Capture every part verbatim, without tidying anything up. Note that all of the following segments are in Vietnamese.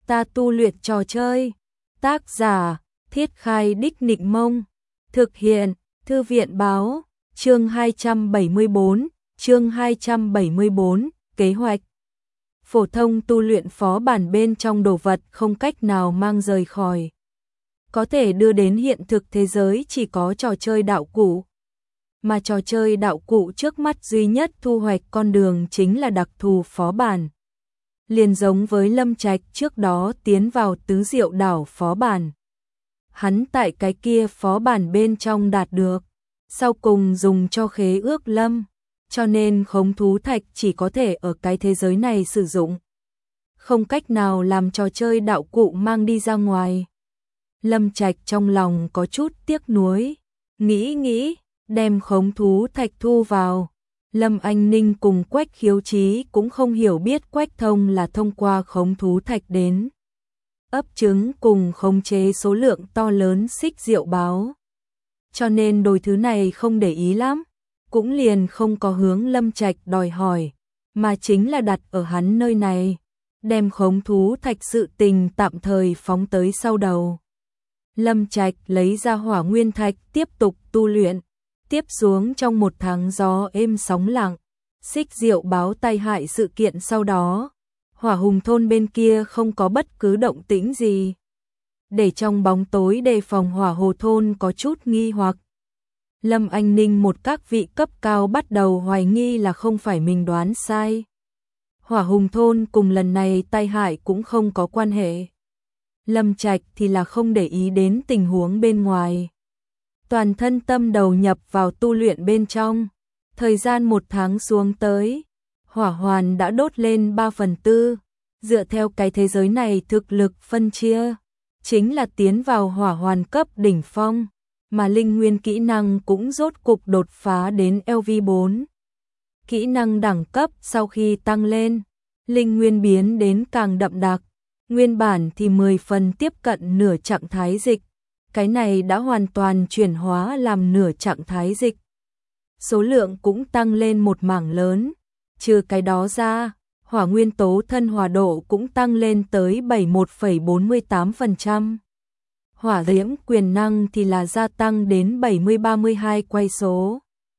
Ta tu luyện trò chơi. Tác giả: Thiết Khai Đích Nịnh Mông. Thực hiện: Thư viện báo. Chương hai trăm bảy mươi bốn, chương hai trăm bảy mươi bốn, kế hoạch. Phổ thông tu luyện phó bản bên trong đồ vật không cách nào mang rời khỏi. Có thể đưa đến hiện thực thế giới chỉ có trò chơi đạo cụ. Mà trò chơi đạo cụ trước mắt duy nhất thu hoạch con đường chính là đặc thù phó bản. Liền giống với Lâm Trạch trước đó tiến vào Tứ Diệu Đảo phó bản. Hắn tại cái kia phó bản bên trong đạt được, sau cùng dùng cho khế ước lâm, cho nên khống thú thạch chỉ có thể ở cái thế giới này sử dụng. Không cách nào làm trò chơi đạo cụ mang đi ra ngoài. Lâm Trạch trong lòng có chút tiếc nuối, nghĩ nghĩ, đem khống thú thạch thu vào. Lâm Anh Ninh cùng Quách Khiếu Chí cũng không hiểu biết Quách Thông là thông qua khống thú thạch đến ấp trứng cùng khống chế số lượng to lớn xích diệu báo. Cho nên đôi thứ này không để ý lắm, cũng liền không có hướng Lâm Trạch đòi hỏi, mà chính là đặt ở hắn nơi này, đem khống thú thạch sự tình tạm thời phóng tới sau đầu. Lâm Trạch lấy ra hỏa nguyên thạch tiếp tục tu luyện. Tiếp xuống trong một tháng gió êm sóng lặng, xích diệu báo tai hại sự kiện sau đó, hỏa hùng thôn bên kia không có bất cứ động tĩnh gì. Để trong bóng tối đề phòng hỏa hồ thôn có chút nghi hoặc. Lâm Anh Ninh một các vị cấp cao bắt đầu hoài nghi là không phải mình đoán sai. Hỏa hùng thôn cùng lần này tai hại cũng không có quan hệ. Lâm Trạch thì là không để ý đến tình huống bên ngoài. Toàn thân tâm đầu nhập vào tu luyện bên trong. Thời gian một tháng xuống tới, hỏa hoàn đã đốt lên ba phần tư. Dựa theo cái thế giới này thực lực phân chia, chính là tiến vào hỏa hoàn cấp đỉnh phong, mà linh nguyên kỹ năng cũng rốt cục đột phá đến L V bốn. Kỹ năng đẳng cấp sau khi tăng lên, linh nguyên biến đến càng đậm đặc, nguyên bản thì mười phần tiếp cận nửa trạng thái dịch. Cái này đã hoàn toàn chuyển hóa làm nửa trạng thái dịch. Số lượng cũng tăng lên một mảng lớn. Trừ cái đó ra, hỏa nguyên tố thân hỏa độ cũng tăng lên tới bảy mươi mốt phẩy bốn mươi tám phần trăm. Hỏa diễm quyền năng thì là gia tăng đến bảy mươi ba mươi hai quay số.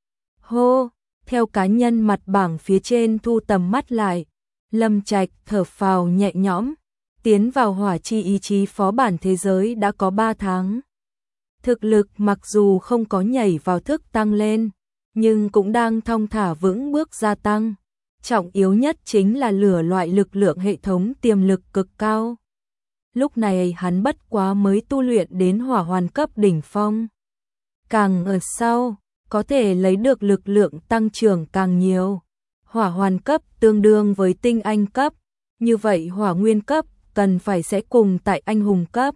Hô, theo cá nhân mặt bảng phía trên thu tầm mắt lại, Lâm Trạch thở phào nhẹ nhõm. Tiến vào hỏa chi ý chí phó bản thế giới đã có ba tháng. Thực lực mặc dù không có nhảy vào thức tăng lên, nhưng cũng đang thong thả vững bước gia tăng. Trọng yếu nhất chính là lửa loại lực lượng hệ thống tiềm lực cực cao. Lúc này hắn bất quá mới tu luyện đến hỏa hoàn cấp đỉnh phong. Càng ở sau, có thể lấy được lực lượng tăng trưởng càng nhiều. Hỏa hoàn cấp tương đương với tinh anh cấp, như vậy hỏa nguyên cấp cần phải sẽ cùng tại anh hùng cấp.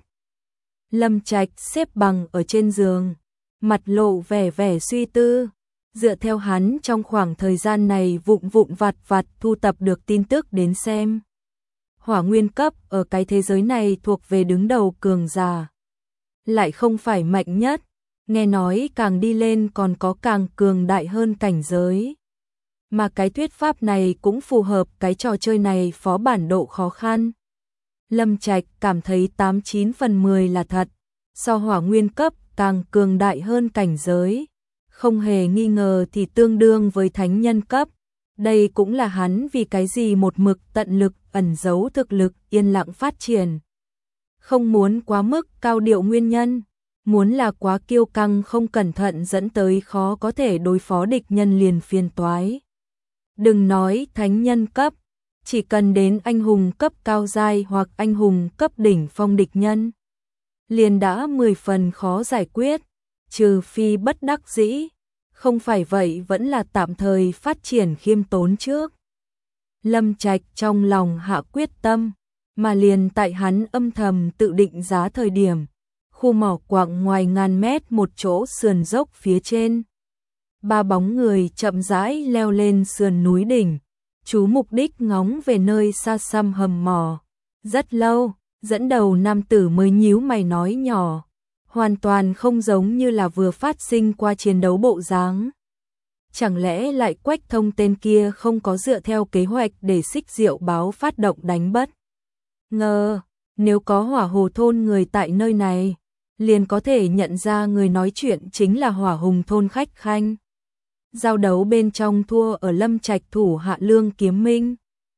Lâm Trạch xếp bằng ở trên giường, mặt lộ vẻ vẻ suy tư. Dựa theo hắn trong khoảng thời gian này vụn vụn vặt vặt thu tập được tin tức đến xem. Hỏa nguyên cấp ở cái thế giới này thuộc về đứng đầu cường giả. Lại không phải mạnh nhất, nghe nói càng đi lên còn có càng cường đại hơn cảnh giới. Mà cái thuyết pháp này cũng phù hợp cái trò chơi này phó bản độ khó khăn. Lâm Trạch cảm thấy tám chín phần mười là thật, so hỏa nguyên cấp càng cường đại hơn cảnh giới, không hề nghi ngờ thì tương đương với thánh nhân cấp. Đây cũng là hắn vì cái gì một mực tận lực ẩn giấu thực lực yên lặng phát triển. Không muốn quá mức cao điệu nguyên nhân, muốn là quá kiêu căng không cẩn thận dẫn tới khó có thể đối phó địch nhân liền phiền toái. Đừng nói thánh nhân cấp, chỉ cần đến anh hùng cấp cao giai hoặc anh hùng cấp đỉnh phong địch nhân, liền đã mười phần khó giải quyết, trừ phi bất đắc dĩ, không phải vậy vẫn là tạm thời phát triển khiêm tốn trước. Lâm Trạch trong lòng hạ quyết tâm, mà liền tại hắn âm thầm tự định giá thời điểm, khu mỏ quặng ngoài ngàn mét một chỗ sườn dốc phía trên. Ba bóng người chậm rãi leo lên sườn núi đỉnh, chú mục đích ngóng về nơi xa xăm hầm mỏ. Rất lâu, dẫn đầu nam tử mới nhíu mày nói nhỏ, hoàn toàn không giống như là vừa phát sinh qua chiến đấu bộ dáng. Chẳng lẽ lại Quách Thông tên kia không có dựa theo kế hoạch để xích diệu báo phát động đánh bất ngờ, Nếu có Hỏa Hồ thôn người tại nơi này, liền có thể nhận ra người nói chuyện chính là Hỏa Hùng thôn khách khanh. Giao đấu bên trong thua ở Lâm Trạch thủ hạ Lương Kiếm Minh.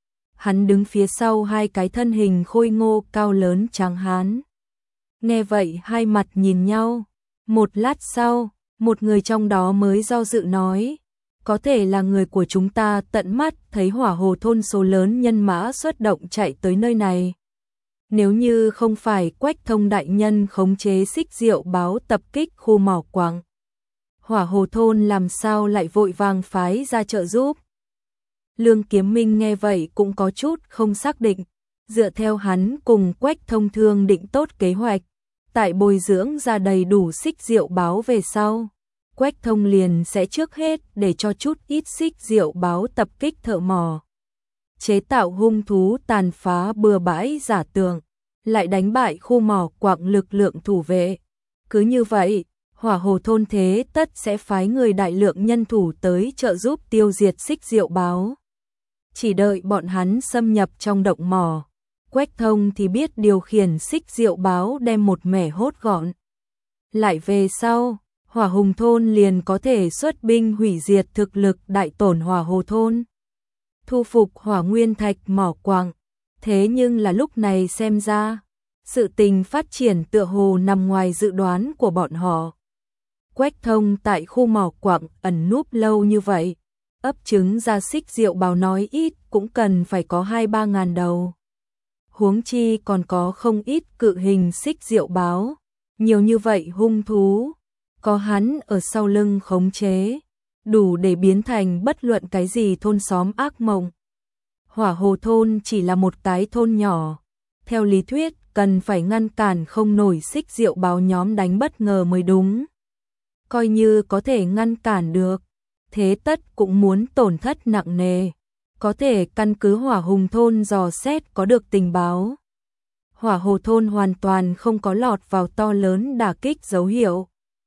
Hắn đứng phía sau hai cái thân hình khôi ngô cao lớn tráng hán. Nghe vậy hai mặt nhìn nhau, một lát sau, một người trong đó mới do dự nói, có thể là người của chúng ta tận mắt thấy Hỏa Hồ thôn số lớn nhân mã xuất động chạy tới nơi này. Nếu như không phải Quách Thông đại nhân khống chế Xích Diệu báo tập kích khu mỏ quặng, Hỏa Hồ thôn làm sao lại vội vàng phái ra trợ giúp. Lương Kiếm Minh nghe vậy cũng có chút không xác định, dựa theo hắn cùng Quách Thông thương định tốt kế hoạch, tại bồi dưỡng ra đầy đủ Xích Diệu báo về sau, Quách Thông liền sẽ trước hết để cho chút ít Xích Diệu báo tập kích thợ mỏ, chế tạo hung thú tàn phá bừa bãi giả tượng, lại đánh bại khu mỏ quặng lực lượng thủ vệ. Cứ như vậy, Hỏa Hồ thôn thế tất sẽ phái người đại lượng nhân thủ tới trợ giúp tiêu diệt Xích Diệu báo. Chỉ đợi bọn hắn xâm nhập trong động mỏ, Quách Thông thì biết điều khiển Xích Diệu báo đem một mẻ hốt gọn. Lại về sau, Hỏa Hùng thôn liền có thể xuất binh hủy diệt thực lực đại tổn Hỏa Hồ thôn, thu phục Hỏa Nguyên Thạch mỏ quặng. Thế nhưng là lúc này xem ra, sự tình phát triển tựa hồ nằm ngoài dự đoán của bọn họ. Quách Thông tại khu mỏ quặng ẩn núp lâu như vậy, ấp trứng ra Xích Diệu báo nói ít cũng cần phải có hai ba ngàn đầu. Huống chi còn có không ít cự hình Xích Diệu báo, nhiều như vậy hung thú, có hắn ở sau lưng khống chế, đủ để biến thành bất luận cái gì thôn xóm ác mộng. Hỏa Hồ thôn chỉ là một cái thôn nhỏ, theo lý thuyết cần phải ngăn cản không nổi Xích Diệu báo nhóm đánh bất ngờ mới đúng. Coi như có thể ngăn cản được, thế tất cũng muốn tổn thất nặng nề. Có thể căn cứ Hỏa Hùng thôn dò xét có được tình báo, Hỏa Hồ thôn hoàn toàn không có lọt vào to lớn đả kích dấu hiệu.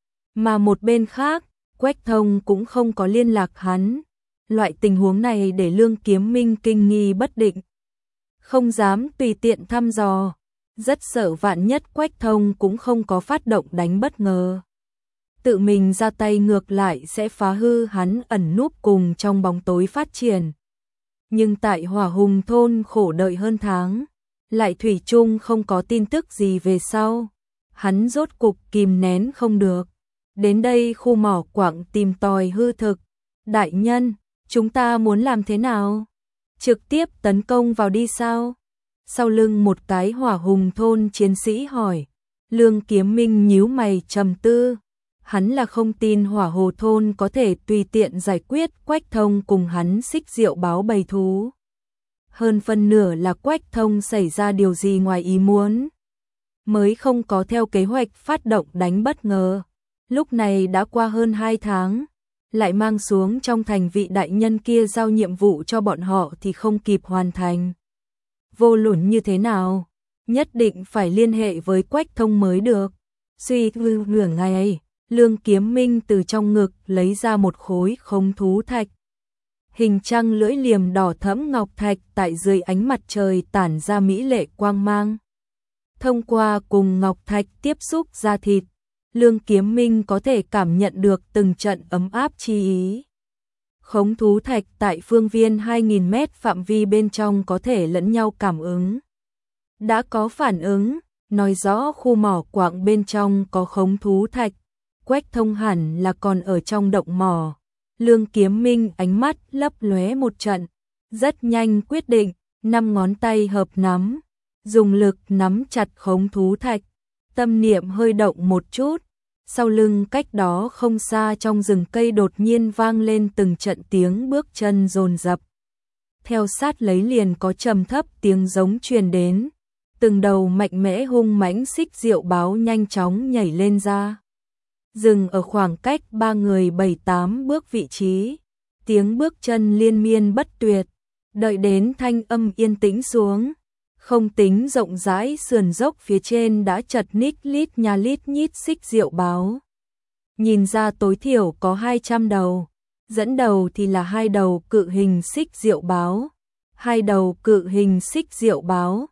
Mà một bên khác, Quách Thông cũng không có liên lạc hắn. Loại tình huống này để Lương Kiếm Minh kinh nghi bất định, không dám tùy tiện thăm dò, rất sợ vạn nhất Quách Thông cũng không có phát động đánh bất ngờ, tự mình ra tay ngược lại sẽ phá hư hắn ẩn núp cùng trong bóng tối phát triển. Nhưng tại Hỏa Hùng thôn khổ đợi hơn tháng, lại thủy chung không có tin tức gì về sau, hắn rốt cục kìm nén không được, đến đây khu mỏ quặng tìm tòi hư thực. Đại nhân, chúng ta muốn làm thế nào? Trực tiếp tấn công vào đi sao? Sau lưng một cái Hỏa Hùng thôn chiến sĩ hỏi. Lương Kiếm Minh nhíu mày trầm tư. Hắn là không tin Hỏa Hồ thôn có thể tùy tiện giải quyết Quách Thông cùng hắn Xích Diệu báo bầy thú. Hơn phân nửa là Quách Thông xảy ra điều gì ngoài ý muốn, mới không có theo kế hoạch phát động đánh bất ngờ. Lúc này đã qua hơn hai tháng, lại mang xuống trong thành vị đại nhân kia giao nhiệm vụ cho bọn họ thì không kịp hoàn thành. Vô luận như thế nào, nhất định phải liên hệ với Quách Thông mới được. Suy tư nửa ngày, Lương Kiếm Minh từ trong ngực lấy ra một khối không thú thạch. Hình trăng lưỡi liềm đỏ thẫm ngọc thạch tại dưới ánh mặt trời tản ra mỹ lệ quang mang. Thông qua cùng ngọc thạch tiếp xúc da thịt, Lương Kiếm Minh có thể cảm nhận được từng trận ấm áp chi ý. Khống thú thạch tại phương viên hai nghìn mét phạm vi bên trong có thể lẫn nhau cảm ứng. Đã có phản ứng, nói rõ khu mỏ quặng bên trong có khống thú thạch. Quách Thông hẳn là còn ở trong động mỏ. Lương Kiếm Minh ánh mắt lấp lóe một trận, rất nhanh quyết định, năm ngón tay hợp nắm, dùng lực nắm chặt khống thú thạch. Tâm niệm hơi động một chút, sau lưng cách đó không xa trong rừng cây đột nhiên vang lên từng trận tiếng bước chân dồn dập. Theo sát lấy liền có trầm thấp tiếng giống truyền đến, từng đầu mạnh mẽ hung mãnh Xích Diệu báo nhanh chóng nhảy lên ra. Dừng ở khoảng cách ba người bảy tám bước vị trí, tiếng bước chân liên miên bất tuyệt, đợi đến thanh âm yên tĩnh xuống. Không tính rộng rãi sườn dốc phía trên đã chật ních lít nhà lít nhít Xích Diệu báo. Nhìn ra tối thiểu có hai trăm đầu, dẫn đầu thì là hai đầu cự hình Xích Diệu báo. Hai đầu cự hình Xích Diệu báo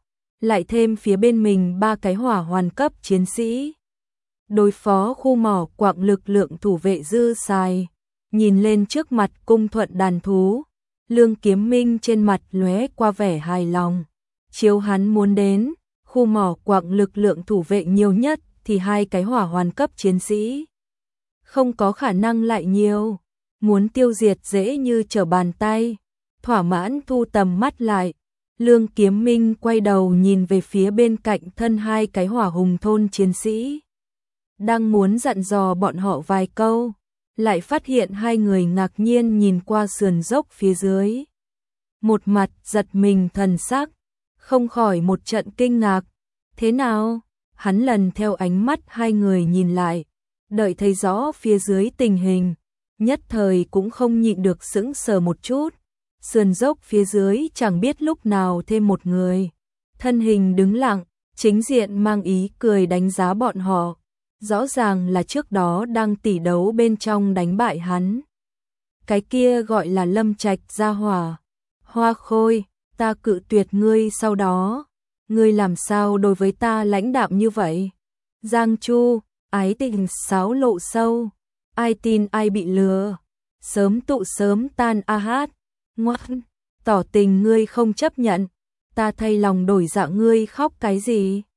lại thêm phía bên mình ba cái hỏa hoàn cấp chiến sĩ. Đối phó khu mỏ quặng lực lượng thủ vệ dư xài, nhìn lên trước mặt cung thuận đàn thú, Lương Kiếm Minh trên mặt lóe qua vẻ hài lòng. Chiếu hắn muốn đến, khu mỏ quặng lực lượng thủ vệ nhiều nhất thì hai cái hỏa hoàn cấp chiến sĩ. Không có khả năng lại nhiều, muốn tiêu diệt dễ như trở bàn tay. Thỏa mãn thu tầm mắt lại, Lương Kiếm Minh quay đầu nhìn về phía bên cạnh thân hai cái hỏa hùng thôn chiến sĩ. Đang muốn dặn dò bọn họ vài câu, lại phát hiện hai người ngạc nhiên nhìn qua sườn dốc phía dưới. Một mặt giật mình thần sắc, không khỏi một trận kinh ngạc. Thế nào? Hắn lần theo ánh mắt hai người nhìn lại, đợi thấy rõ phía dưới tình hình, nhất thời cũng không nhịn được sững sờ một chút. Sườn dốc phía dưới chẳng biết lúc nào thêm một người. Thân hình đứng lặng, chính diện mang ý cười đánh giá bọn họ. Rõ ràng là trước đó đang tỉ đấu bên trong đánh bại hắn. Cái kia gọi là Lâm Trạch gia hỏa. Hoa Khôi, ta cự tuyệt ngươi sau đó. Ngươi làm sao đối với ta lãnh đạm như vậy? Giang Chu, ái tình sáo lộ sâu. Ai tin ai bị lừa. Sớm tụ sớm tan a hát. Ngoan, tỏ tình ngươi không chấp nhận. Ta thay lòng đổi dạ ngươi khóc cái gì?